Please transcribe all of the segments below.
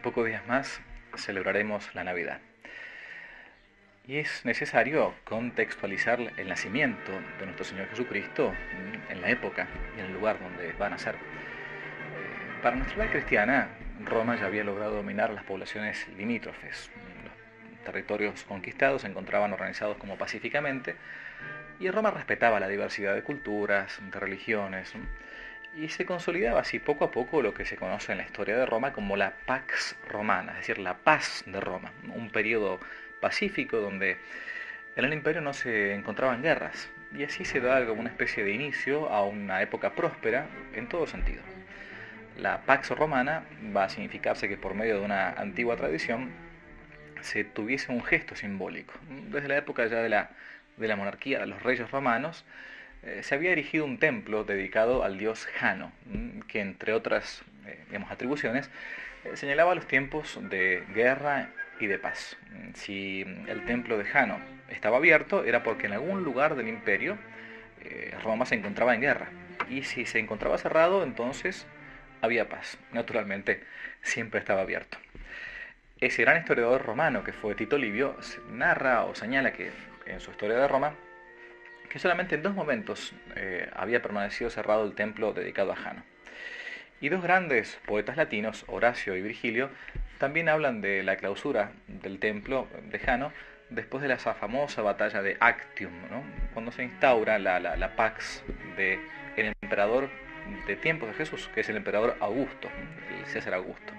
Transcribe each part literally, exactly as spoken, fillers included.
pocos días más celebraremos la Navidad. Y es necesario contextualizar el nacimiento de nuestro Señor Jesucristo en la época y en el lugar donde va a nacer. Eh, Para nuestra edad cristiana, Roma ya había logrado dominar las poblaciones limítrofes. Los territorios conquistados se encontraban organizados como pacíficamente, y Roma respetaba la diversidad de culturas, de religiones, y se consolidaba así poco a poco lo que se conoce en la historia de Roma como la Pax Romana, es decir, la paz de Roma, un periodo pacífico donde en el imperio no se encontraban guerras, y así se da como una especie de inicio a una época próspera en todo sentido. La Pax Romana va a significarse que por medio de una antigua tradición se tuviese un gesto simbólico. Desde la época ya de la, de la monarquía de los reyes romanos, eh, se había erigido un templo dedicado al dios Jano, que entre otras eh, digamos, atribuciones eh, señalaba los tiempos de guerra y de paz. Si el templo de Jano estaba abierto era porque en algún lugar del imperio eh, Roma se encontraba en guerra, y si se encontraba cerrado entonces había paz. Naturalmente siempre estaba abierto. Ese gran historiador romano que fue Tito Livio narra o señala que en su historia de Roma que solamente en dos momentos eh, había permanecido cerrado el templo dedicado a Jano. Y dos grandes poetas latinos, Horacio y Virgilio, también hablan de la clausura del templo de Jano después de la famosa batalla de Actium, ¿no? Cuando se instaura la, la, la pax del emperador de tiempos de Jesús, que es el emperador Augusto, el César Augusto.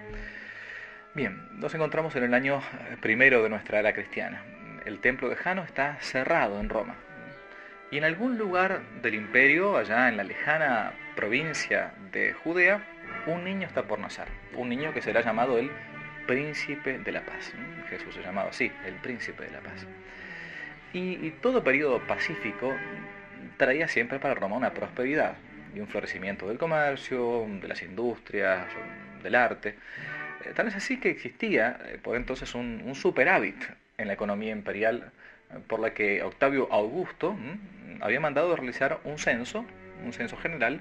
Bien, nos encontramos en el año primero de nuestra era cristiana. El templo de Jano está cerrado en Roma. Y en algún lugar del imperio, allá en la lejana provincia de Judea, un niño está por nacer. Un niño que será llamado el Príncipe de la Paz. Jesús se llamaba así, el Príncipe de la Paz. Y, y todo periodo pacífico traía siempre para Roma una prosperidad y un florecimiento del comercio, de las industrias, del arte. Tal es así que existía por entonces un, un superávit en la economía imperial, por la que Octavio Augusto ¿m? había mandado realizar un censo, un censo general,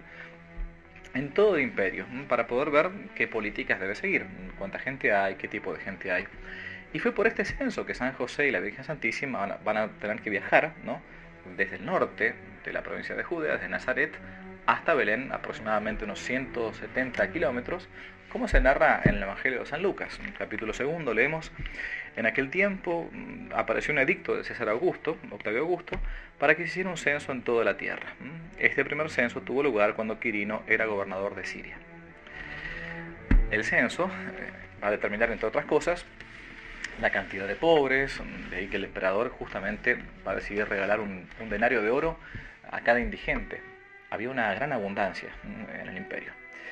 en todo el imperio, ¿m? para poder ver qué políticas debe seguir, cuánta gente hay, qué tipo de gente hay. Y fue por este censo que San José y la Virgen Santísima van a, van a tener que viajar, ¿no? desde el norte de la provincia de Judea, desde Nazaret, hasta Belén, aproximadamente unos ciento setenta kilómetros, como se narra en el Evangelio de San Lucas. En el capítulo segundo leemos: en aquel tiempo apareció un edicto de César Augusto, Octavio Augusto, para que se hiciera un censo en toda la tierra. Este primer censo tuvo lugar cuando Quirino era gobernador de Siria. El censo va a determinar, entre otras cosas, la cantidad de pobres, de ahí que el emperador justamente va a decidir regalar un, un denario de oro a cada indigente. Había una gran abundancia en el imperio.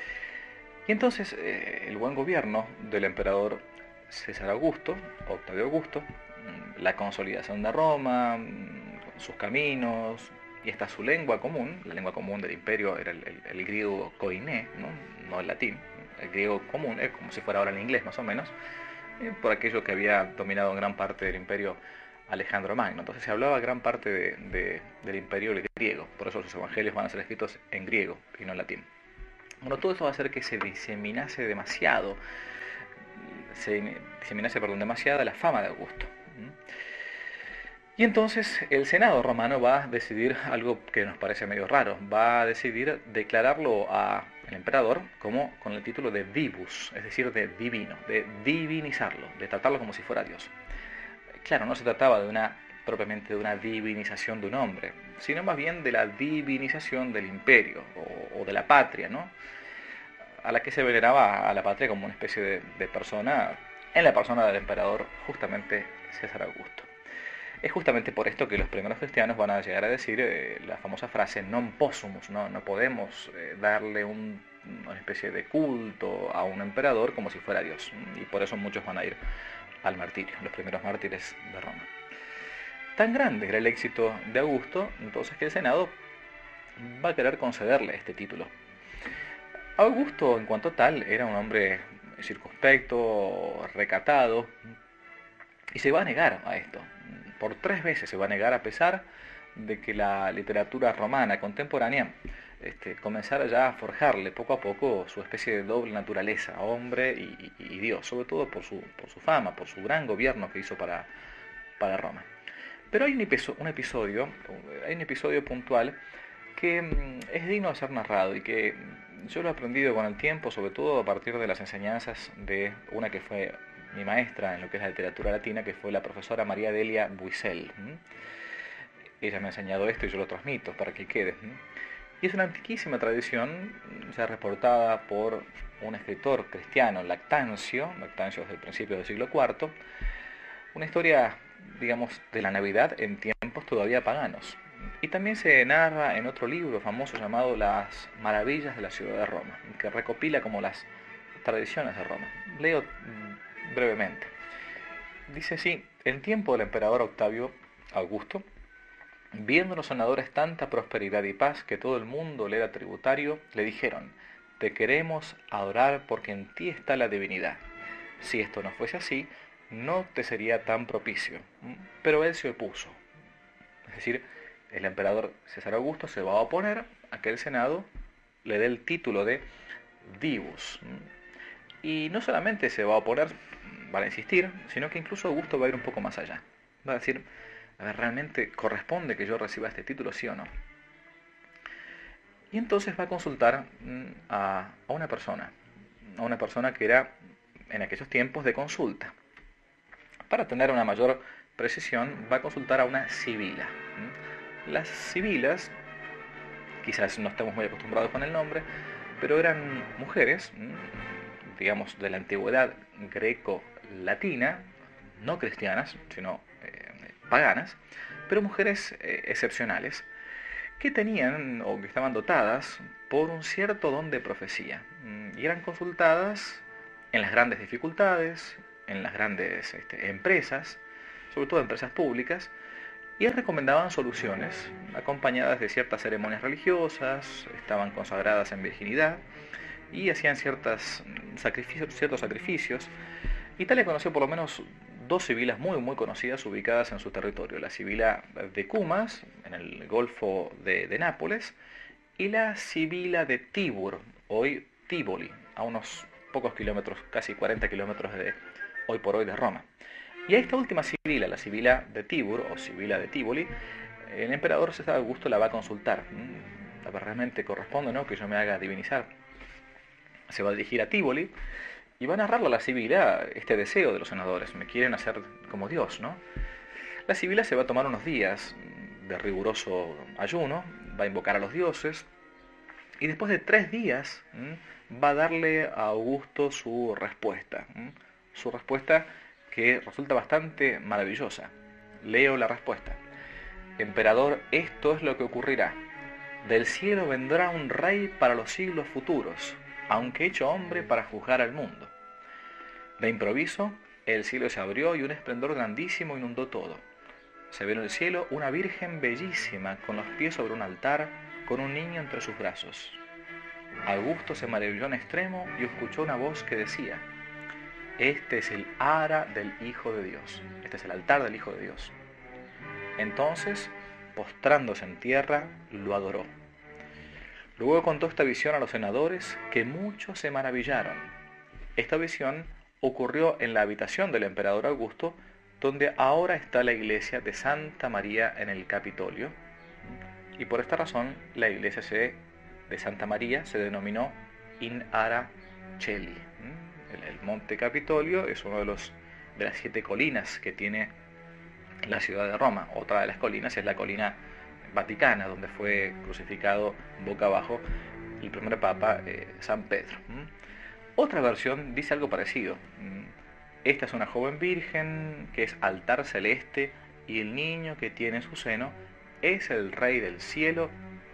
Y entonces eh, el buen gobierno del emperador César Augusto, Octavio Augusto, la consolidación de Roma, sus caminos, y hasta su lengua común, la lengua común del imperio era el, el, el griego koiné, ¿no? no el latín, el griego común, es como si fuera ahora el inglés más o menos, eh, por aquello que había dominado en gran parte del imperio Alejandro Magno. Entonces se hablaba gran parte de, de, del imperio griego, por eso los evangelios van a ser escritos en griego y no en latín. Bueno, todo eso va a hacer que se diseminase demasiado, se diseminase, perdón, demasiada la fama de Augusto. Y entonces el Senado romano va a decidir algo que nos parece medio raro, va a decidir declararlo al emperador como con el título de divus, es decir, de divino, de divinizarlo, de tratarlo como si fuera Dios. Claro, no se trataba de una propiamente de una divinización de un hombre, sino más bien de la divinización del imperio o, o de la patria, ¿no? A la que se veneraba a la patria como una especie de, de persona, en la persona del emperador justamente César Augusto. Es justamente por esto que los primeros cristianos van a llegar a decir eh, la famosa frase non possumus, no, no podemos eh, darle un, una especie de culto a un emperador como si fuera Dios, y por eso muchos van a ir al martirio, los primeros mártires de Roma. Tan grande era el éxito de Augusto, entonces, que el Senado va a querer concederle este título. Augusto, en cuanto tal, era un hombre circunspecto, recatado, y se va a negar a esto. Por tres veces se va a negar, a pesar de que la literatura romana contemporánea este, comenzara ya a forjarle poco a poco su especie de doble naturaleza, hombre y, y- y Dios, sobre todo por su, por su fama, por su gran gobierno que hizo para, para Roma. Pero hay un, episo- un episodio, hay un episodio puntual que mm, es digno de ser narrado y que mm, yo lo he aprendido con el tiempo, sobre todo a partir de las enseñanzas de una que fue mi maestra en lo que es la literatura latina, que fue la profesora María Delia Buisel. ¿m? Ella me ha enseñado esto y yo lo transmito para que quede. ¿m? Y es una antiquísima tradición, ya reportada por un escritor cristiano, Lactancio, Lactancio desde el principio del siglo cuarto, una historia, digamos, de la Navidad en tiempos todavía paganos. Y también se narra en otro libro famoso llamado Las Maravillas de la Ciudad de Roma, que recopila como las tradiciones de Roma. Leo mm, brevemente. Dice así: en tiempo del emperador Octavio Augusto, viendo los senadores tanta prosperidad y paz que todo el mundo le era tributario, le dijeron: te queremos adorar porque en ti está la divinidad. Si esto no fuese así, no te sería tan propicio. Pero él se opuso. Es decir, el emperador César Augusto se va a oponer a que el Senado le dé el título de divus. Y no solamente se va a oponer, van a insistir, sino que incluso Augusto va a ir un poco más allá. Va a decir: a ver, ¿realmente corresponde que yo reciba este título, sí o no? Y entonces va a consultar mm, a, a una persona, a una persona que era en aquellos tiempos de consulta. Para tener una mayor precisión, va a consultar a una sibila. Las sibilas, quizás no estamos muy acostumbrados con el nombre, pero eran mujeres, digamos, de la antigüedad greco-latina, no cristianas, sino eh, paganas, pero mujeres eh, excepcionales, que tenían o que estaban dotadas por un cierto don de profecía y eran consultadas en las grandes dificultades, en las grandes este, empresas, sobre todo empresas públicas, y recomendaban soluciones acompañadas de ciertas ceremonias religiosas, estaban consagradas en virginidad y hacían ciertas sacrificios, ciertos sacrificios. Italia conoció por lo menos dos sibilas muy muy conocidas ubicadas en su territorio: la sibila de Cumas, en el Golfo de, de Nápoles, y la sibila de Tibur, hoy Tívoli, a unos pocos kilómetros, casi cuarenta kilómetros de hoy por hoy de Roma. Y a esta última sibila, la sibila de Tibur o sibila de Tívoli, el emperador César Augusto la va a consultar. A ver, ¿realmente corresponde, no, que yo me haga divinizar? Se va a dirigir a Tívoli y va a narrarle a la sibila este deseo de los senadores: me quieren hacer como Dios, ¿no? La sibila se va a tomar unos días de riguroso ayuno, va a invocar a los dioses y después de tres días ¿m? va a darle a Augusto su respuesta. ¿m? Su respuesta que resulta bastante maravillosa. Leo la respuesta: emperador, esto es lo que ocurrirá. Del cielo vendrá un rey para los siglos futuros, aunque hecho hombre para juzgar al mundo. De improviso, el cielo se abrió y un esplendor grandísimo inundó todo. Se ve en el cielo una virgen bellísima, con los pies sobre un altar, con un niño entre sus brazos. Augusto se maravilló en extremo y escuchó una voz que decía: este es el ara del Hijo de Dios, este es el altar del Hijo de Dios. Entonces, postrándose en tierra, lo adoró. Luego contó esta visión a los senadores, que muchos se maravillaron. Esta visión ocurrió en la habitación del emperador Augusto, donde ahora está la iglesia de Santa María en el Capitolio, y por esta razón la iglesia se, de Santa María se denominó In Ara Coeli. El, el monte Capitolio es uno de, los, de las siete colinas que tiene la ciudad de Roma. Otra de las colinas es la colina Vaticana, donde fue crucificado boca abajo el primer papa, eh, San Pedro. Otra versión dice algo parecido. Esta es una joven virgen que es altar celeste y el niño que tiene en su seno es el rey del cielo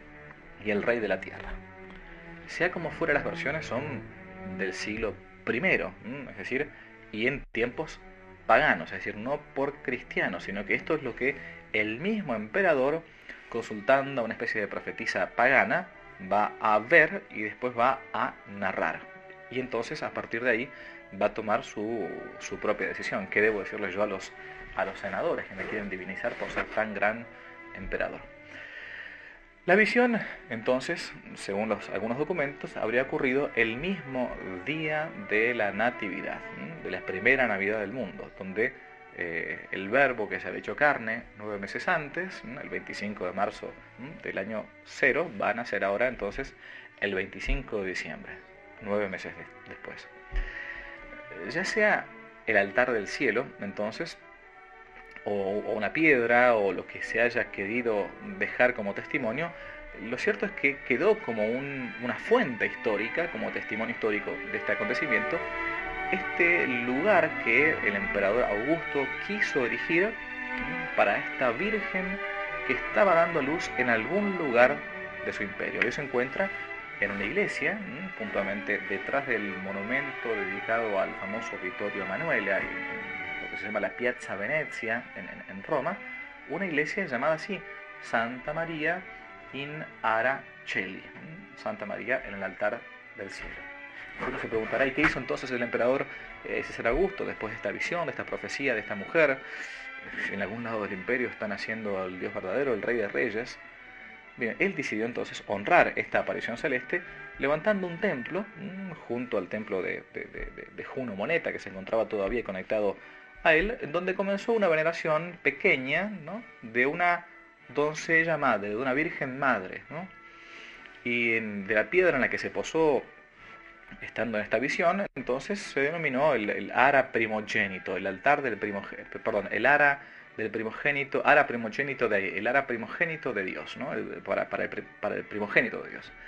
y el rey de la tierra. Sea como fuera, las versiones son del siglo primero, es decir, y en tiempos paganos, es decir, no por cristianos, sino que esto es lo que el mismo emperador, consultando a una especie de profetisa pagana, va a ver y después va a narrar. Y entonces, a partir de ahí, va a tomar su, su propia decisión. ¿Qué debo decirles yo a los, a los senadores que me quieren divinizar por ser tan gran emperador? La visión, entonces, según los, algunos documentos, habría ocurrido el mismo día de la Natividad, ¿m? De la primera Navidad del mundo, donde eh, el Verbo que se había hecho carne nueve meses antes, ¿m? El veinticinco de marzo ¿m? del año cero, va a nacer ahora entonces el veinticinco de diciembre, nueve meses de, después. Ya sea el altar del cielo, entonces, o, o una piedra, o lo que se haya querido dejar como testimonio, lo cierto es que quedó como un, una fuente histórica, como testimonio histórico de este acontecimiento, este lugar que el emperador Augusto quiso erigir para esta virgen que estaba dando a luz en algún lugar de su imperio. Hoy se encuentra en una iglesia, puntualmente detrás del monumento dedicado al famoso Vittorio Emanuele, lo que se llama la Piazza Venezia en, en, en Roma, una iglesia llamada así, Santa María in Ara Celi, Santa María en el altar del cielo. Uno se preguntará, ¿y qué hizo entonces el emperador eh, César Augusto después de esta visión, de esta profecía, de esta mujer? En algún lado del imperio están haciendo al Dios verdadero, el Rey de Reyes. Bien, él decidió entonces honrar esta aparición celeste levantando un templo mmm, junto al templo de, de, de, de Juno Moneta, que se encontraba todavía conectado a él, donde comenzó una veneración pequeña, ¿no?, de una doncella madre, de una virgen madre, ¿no? Y en, de la piedra en la que se posó estando en esta visión, entonces se denominó el, el ara primogénito, el altar del primogénito, perdón, el ara del primogénito, ara primogénito de, el ara primogénito de Dios, ¿no? El, para, para, el, para el primogénito de Dios.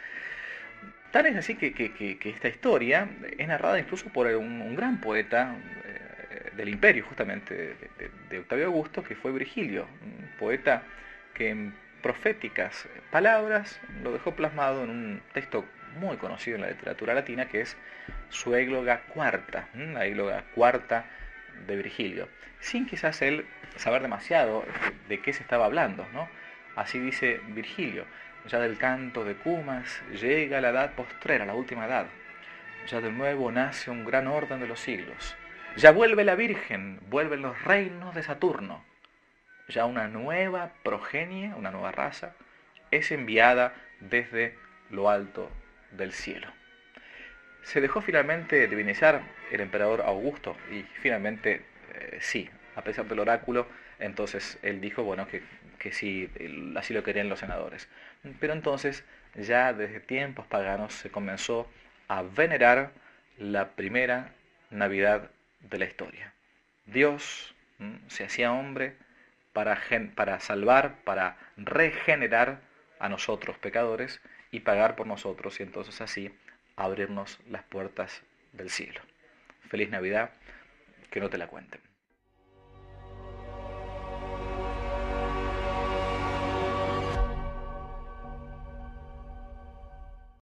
Tal es así que, que, que, que esta historia es narrada incluso por un, un gran poeta eh, del imperio, justamente, de, de, de Octavio Augusto, que fue Virgilio, un poeta que en proféticas palabras lo dejó plasmado en un texto muy conocido en la literatura latina, que es su égloga cuarta, la égloga cuarta de Virgilio, sin quizás él saber demasiado de, de qué se estaba hablando, ¿no? Así dice Virgilio: ya del canto de Cumas llega la edad postrera, la última edad, ya de nuevo nace un gran orden de los siglos, ya vuelve la Virgen, vuelven los reinos de Saturno, ya una nueva progenie, una nueva raza, es enviada desde lo alto del cielo. Se dejó finalmente divinizar el emperador Augusto y finalmente eh, sí, a pesar del oráculo, entonces él dijo, bueno, que, que sí, así lo querían los senadores. Pero entonces ya desde tiempos paganos se comenzó a venerar la primera Navidad de la historia. Dios ¿m? se hacía hombre para, gen, para salvar, para regenerar a nosotros pecadores y pagar por nosotros, y entonces así abrirnos las puertas del cielo. Feliz Navidad, que no te la cuenten.